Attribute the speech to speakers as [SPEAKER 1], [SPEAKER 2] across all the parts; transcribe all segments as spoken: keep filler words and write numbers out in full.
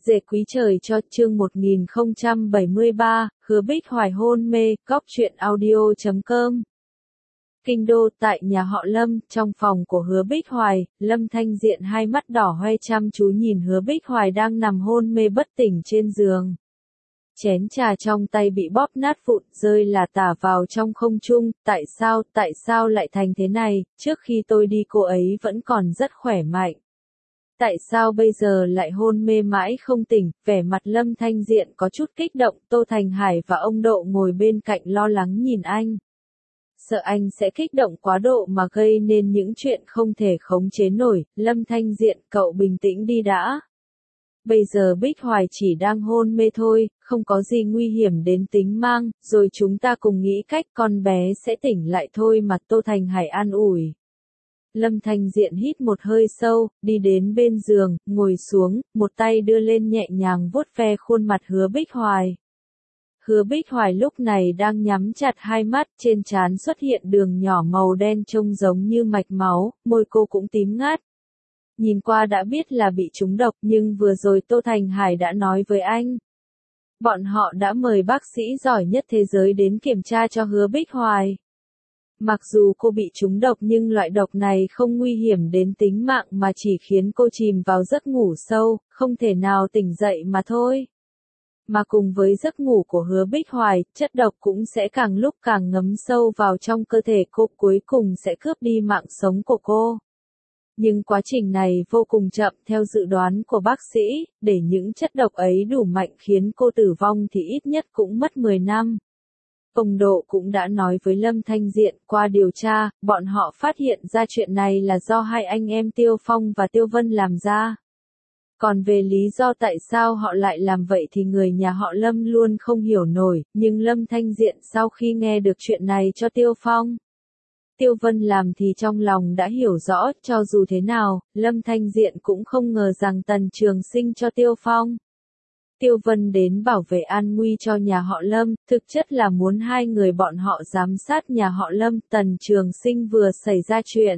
[SPEAKER 1] Dệ quý trời cho chương một nghìn không trăm bảy mươi ba, Hứa Bích Hoài hôn mê, góc truyện audio chấm com. Kinh đô, tại nhà họ Lâm, trong phòng của Hứa Bích Hoài, Lâm Thanh Diện hai mắt đỏ hoe chăm chú nhìn Hứa Bích Hoài đang nằm hôn mê bất tỉnh trên giường. Chén trà trong tay bị bóp nát vụn, rơi là tả vào trong không trung, tại sao, tại sao lại thành thế này, trước khi tôi đi cô ấy vẫn còn rất khỏe mạnh. Tại sao bây giờ lại hôn mê mãi không tỉnh, vẻ mặt Lâm Thanh Diện có chút kích động, Tô Thành Hải và ông Độ ngồi bên cạnh lo lắng nhìn anh. Sợ anh sẽ kích động quá độ mà gây nên những chuyện không thể khống chế nổi, Lâm Thanh Diện cậu bình tĩnh đi đã. Bây giờ Bích Hoài chỉ đang hôn mê thôi, không có gì nguy hiểm đến tính mạng, rồi chúng ta cùng nghĩ cách con bé sẽ tỉnh lại thôi mà, Tô Thành Hải an ủi. Lâm Thanh Diện hít một hơi sâu, đi đến bên giường, ngồi xuống, một tay đưa lên nhẹ nhàng vuốt ve khuôn mặt Hứa Bích Hoài. Hứa Bích Hoài lúc này đang nhắm chặt hai mắt, trên trán xuất hiện đường nhỏ màu đen trông giống như mạch máu, môi cô cũng tím ngắt. Nhìn qua đã biết là bị trúng độc, nhưng vừa rồi Tô Thành Hải đã nói với anh. Bọn họ đã mời bác sĩ giỏi nhất thế giới đến kiểm tra cho Hứa Bích Hoài. Mặc dù cô bị trúng độc nhưng loại độc này không nguy hiểm đến tính mạng mà chỉ khiến cô chìm vào giấc ngủ sâu, không thể nào tỉnh dậy mà thôi. Mà cùng với giấc ngủ của Hứa Bích Hoài, chất độc cũng sẽ càng lúc càng ngấm sâu vào trong cơ thể cô, cuối cùng sẽ cướp đi mạng sống của cô. Nhưng quá trình này vô cùng chậm, theo dự đoán của bác sĩ, để những chất độc ấy đủ mạnh khiến cô tử vong thì ít nhất cũng mất mười năm. Ông Độ cũng đã nói với Lâm Thanh Diện, qua điều tra, bọn họ phát hiện ra chuyện này là do hai anh em Tiêu Phong và Tiêu Vân làm ra. Còn về lý do tại sao họ lại làm vậy thì người nhà họ Lâm luôn không hiểu nổi, nhưng Lâm Thanh Diện sau khi nghe được chuyện này cho Tiêu Phong, Tiêu Vân làm thì trong lòng đã hiểu rõ, cho dù thế nào, Lâm Thanh Diện cũng không ngờ rằng Tần Trường Sinh cho Tiêu Phong, Tiêu Vân đến bảo vệ an nguy cho nhà họ Lâm, thực chất là muốn hai người bọn họ giám sát nhà họ Lâm. Tần Trường Sinh vừa xảy ra chuyện,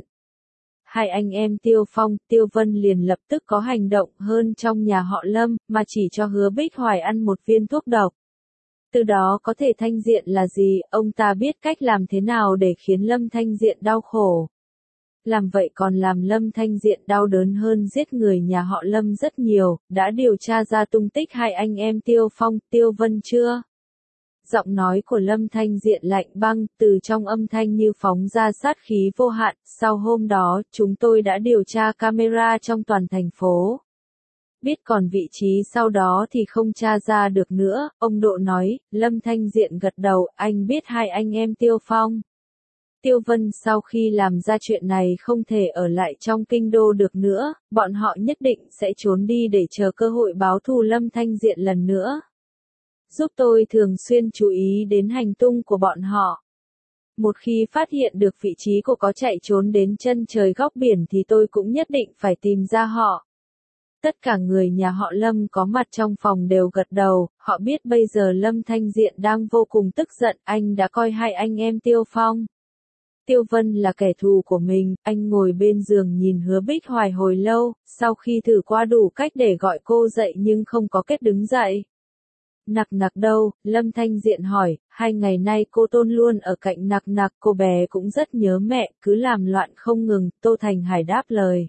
[SPEAKER 1] hai anh em Tiêu Phong, Tiêu Vân liền lập tức có hành động hơn trong nhà họ Lâm, mà chỉ cho Hứa Bích Hoài ăn một viên thuốc độc. Từ đó có thể Thanh Diện là gì, ông ta biết cách làm thế nào để khiến Lâm Thanh Diện đau khổ. Làm vậy còn làm Lâm Thanh Diện đau đớn hơn giết người nhà họ Lâm rất nhiều. Đã điều tra ra tung tích hai anh em Tiêu Phong, Tiêu Vân chưa? Giọng nói của Lâm Thanh Diện lạnh băng, từ trong âm thanh như phóng ra sát khí vô hạn. Sau hôm đó, chúng tôi đã điều tra camera trong toàn thành phố. Biết còn vị trí sau đó thì không tra ra được nữa, ông Độ nói. Lâm Thanh Diện gật đầu, anh biết hai anh em Tiêu Phong, Tiêu Vân sau khi làm ra chuyện này không thể ở lại trong kinh đô được nữa, bọn họ nhất định sẽ trốn đi để chờ cơ hội báo thù Lâm Thanh Diện lần nữa. Giúp tôi thường xuyên chú ý đến hành tung của bọn họ. Một khi phát hiện được vị trí cô có chạy trốn đến chân trời góc biển thì tôi cũng nhất định phải tìm ra họ. Tất cả người nhà họ Lâm có mặt trong phòng đều gật đầu, họ biết bây giờ Lâm Thanh Diện đang vô cùng tức giận, anh đã coi hai anh em Tiêu Phong, Tiêu Vân là kẻ thù của mình. Anh ngồi bên giường nhìn Hứa Bích Hoài hồi lâu, sau khi thử qua đủ cách để gọi cô dậy nhưng không có kết đứng dậy. Nặc Nặc đâu? Lâm Thanh Diện hỏi, hai ngày nay cô Tôn luôn ở cạnh Nặc Nặc, cô bé cũng rất nhớ mẹ, cứ làm loạn không ngừng, Tô Thành Hải đáp lời.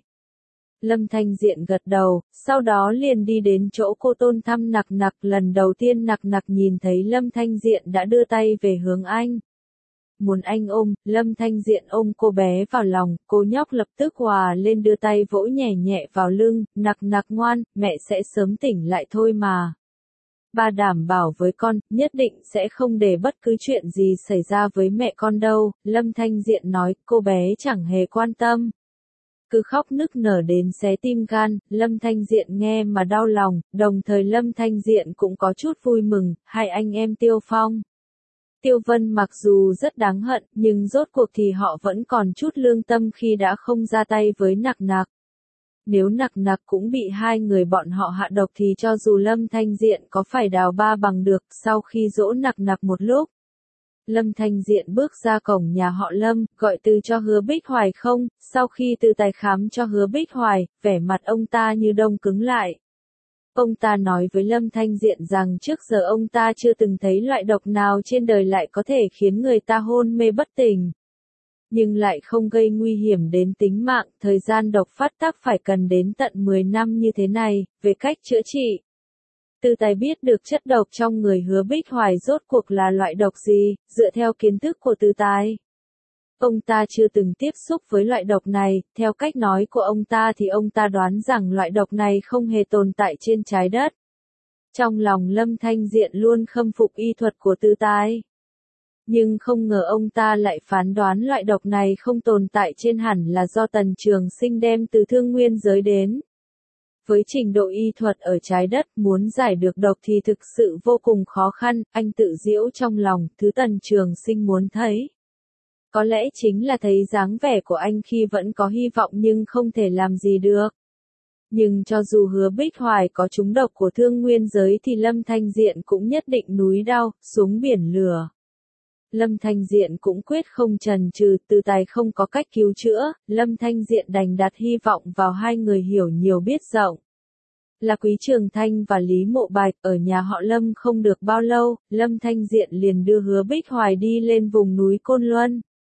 [SPEAKER 1] Lâm Thanh Diện gật đầu, sau đó liền đi đến chỗ cô Tôn thăm Nặc Nặc. Lần đầu tiên Nặc Nặc nhìn thấy Lâm Thanh Diện đã đưa tay về hướng anh. Muốn anh ôm, Lâm Thanh Diện ôm cô bé vào lòng, cô nhóc lập tức hòa lên đưa tay vỗ nhẹ nhẹ vào lưng. Nặc Nặc ngoan, mẹ sẽ sớm tỉnh lại thôi mà. Ba đảm bảo với con, nhất định sẽ không để bất cứ chuyện gì xảy ra với mẹ con đâu, Lâm Thanh Diện nói. Cô bé chẳng hề quan tâm, cứ khóc nức nở đến xé tim gan. Lâm Thanh Diện nghe mà đau lòng, đồng thời Lâm Thanh Diện cũng có chút vui mừng. Hai anh em Tiêu Phong, Tiêu Vân mặc dù rất đáng hận, nhưng rốt cuộc thì họ vẫn còn chút lương tâm khi đã không ra tay với Nặc Nặc. Nếu Nặc Nặc cũng bị hai người bọn họ hạ độc thì cho dù Lâm Thanh Diện có phải đào ba bằng được. Sau khi dỗ Nặc Nặc một lúc, Lâm Thanh Diện bước ra cổng nhà họ Lâm, gọi từ cho Hứa Bích Hoài không. Sau khi từ tài khám cho Hứa Bích Hoài, vẻ mặt ông ta như đông cứng lại. Ông ta nói với Lâm Thanh Diện rằng trước giờ ông ta chưa từng thấy loại độc nào trên đời lại có thể khiến người ta hôn mê bất tỉnh. Nhưng lại không gây nguy hiểm đến tính mạng, thời gian độc phát tác phải cần đến tận mười năm như thế này, về cách chữa trị. Tư Tài biết được chất độc trong người Hứa Bích Hoài rốt cuộc là loại độc gì, dựa theo kiến thức của Tư Tài. Ông ta chưa từng tiếp xúc với loại độc này, theo cách nói của ông ta thì ông ta đoán rằng loại độc này không hề tồn tại trên trái đất. Trong lòng Lâm Thanh Diện luôn khâm phục y thuật của Tư Tài. Nhưng không ngờ ông ta lại phán đoán loại độc này không tồn tại trên hẳn là do Tần Trường Sinh đem từ Thương Nguyên giới đến. Với trình độ y thuật ở trái đất, muốn giải được độc thì thực sự vô cùng khó khăn, anh tự giễu trong lòng, thứ Tần Trường Sinh muốn thấy. Có lẽ chính là thấy dáng vẻ của anh khi vẫn có hy vọng nhưng không thể làm gì được. Nhưng cho dù Hứa Bích Hoài có trúng độc của Thương Nguyên giới thì Lâm Thanh Diện cũng nhất định núi đao, xuống biển lửa. Lâm Thanh Diện cũng quyết không chần chừ, Tư Tài không có cách cứu chữa, Lâm Thanh Diện đành đặt hy vọng vào hai người hiểu nhiều biết rộng. Là Quý Trường Thanh và Lý Mộ Bạch, ở nhà họ Lâm không được bao lâu, Lâm Thanh Diện liền đưa Hứa Bích Hoài đi lên vùng núi Côn Luân.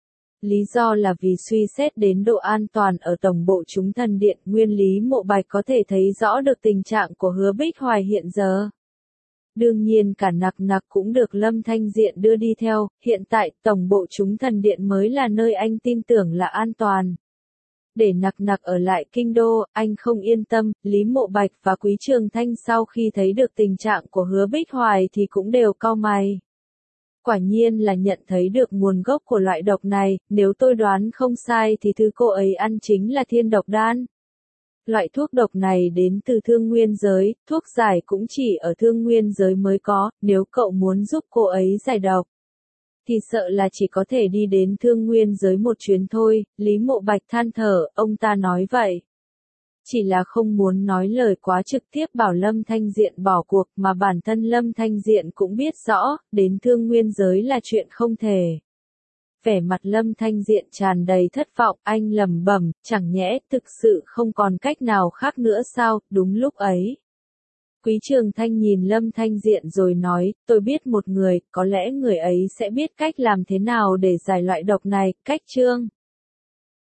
[SPEAKER 1] Lý do là vì suy xét đến độ an toàn ở tổng bộ Chúng Thần Điện, nguyên Lý Mộ Bạch có thể thấy rõ được tình trạng của Hứa Bích Hoài hiện giờ. Đương nhiên cả Nặc Nặc cũng được Lâm Thanh Diện đưa đi theo, hiện tại tổng bộ Chúng Thần Điện mới là nơi anh tin tưởng là an toàn. Để Nặc Nặc ở lại kinh đô, anh không yên tâm, Lý Mộ Bạch và Quý Trường Thanh sau khi thấy được tình trạng của Hứa Bích Hoài thì cũng đều cau mày. Quả nhiên là nhận thấy được nguồn gốc của loại độc này, nếu tôi đoán không sai thì thứ cô ấy ăn chính là thiên độc đan. Loại thuốc độc này đến từ Thương Nguyên giới, thuốc giải cũng chỉ ở Thương Nguyên giới mới có, nếu cậu muốn giúp cô ấy giải độc, thì sợ là chỉ có thể đi đến Thương Nguyên giới một chuyến thôi, Lý Mộ Bạch than thở, ông ta nói vậy. Chỉ là không muốn nói lời quá trực tiếp bảo Lâm Thanh Diện bỏ cuộc mà bản thân Lâm Thanh Diện cũng biết rõ, đến Thương Nguyên giới là chuyện không thể. Vẻ mặt Lâm Thanh Diện tràn đầy thất vọng, anh lẩm bẩm, chẳng nhẽ thực sự không còn cách nào khác nữa sao, đúng lúc ấy. Quý Trường Thanh nhìn Lâm Thanh Diện rồi nói, tôi biết một người, có lẽ người ấy sẽ biết cách làm thế nào để giải loại độc này, cách Trương.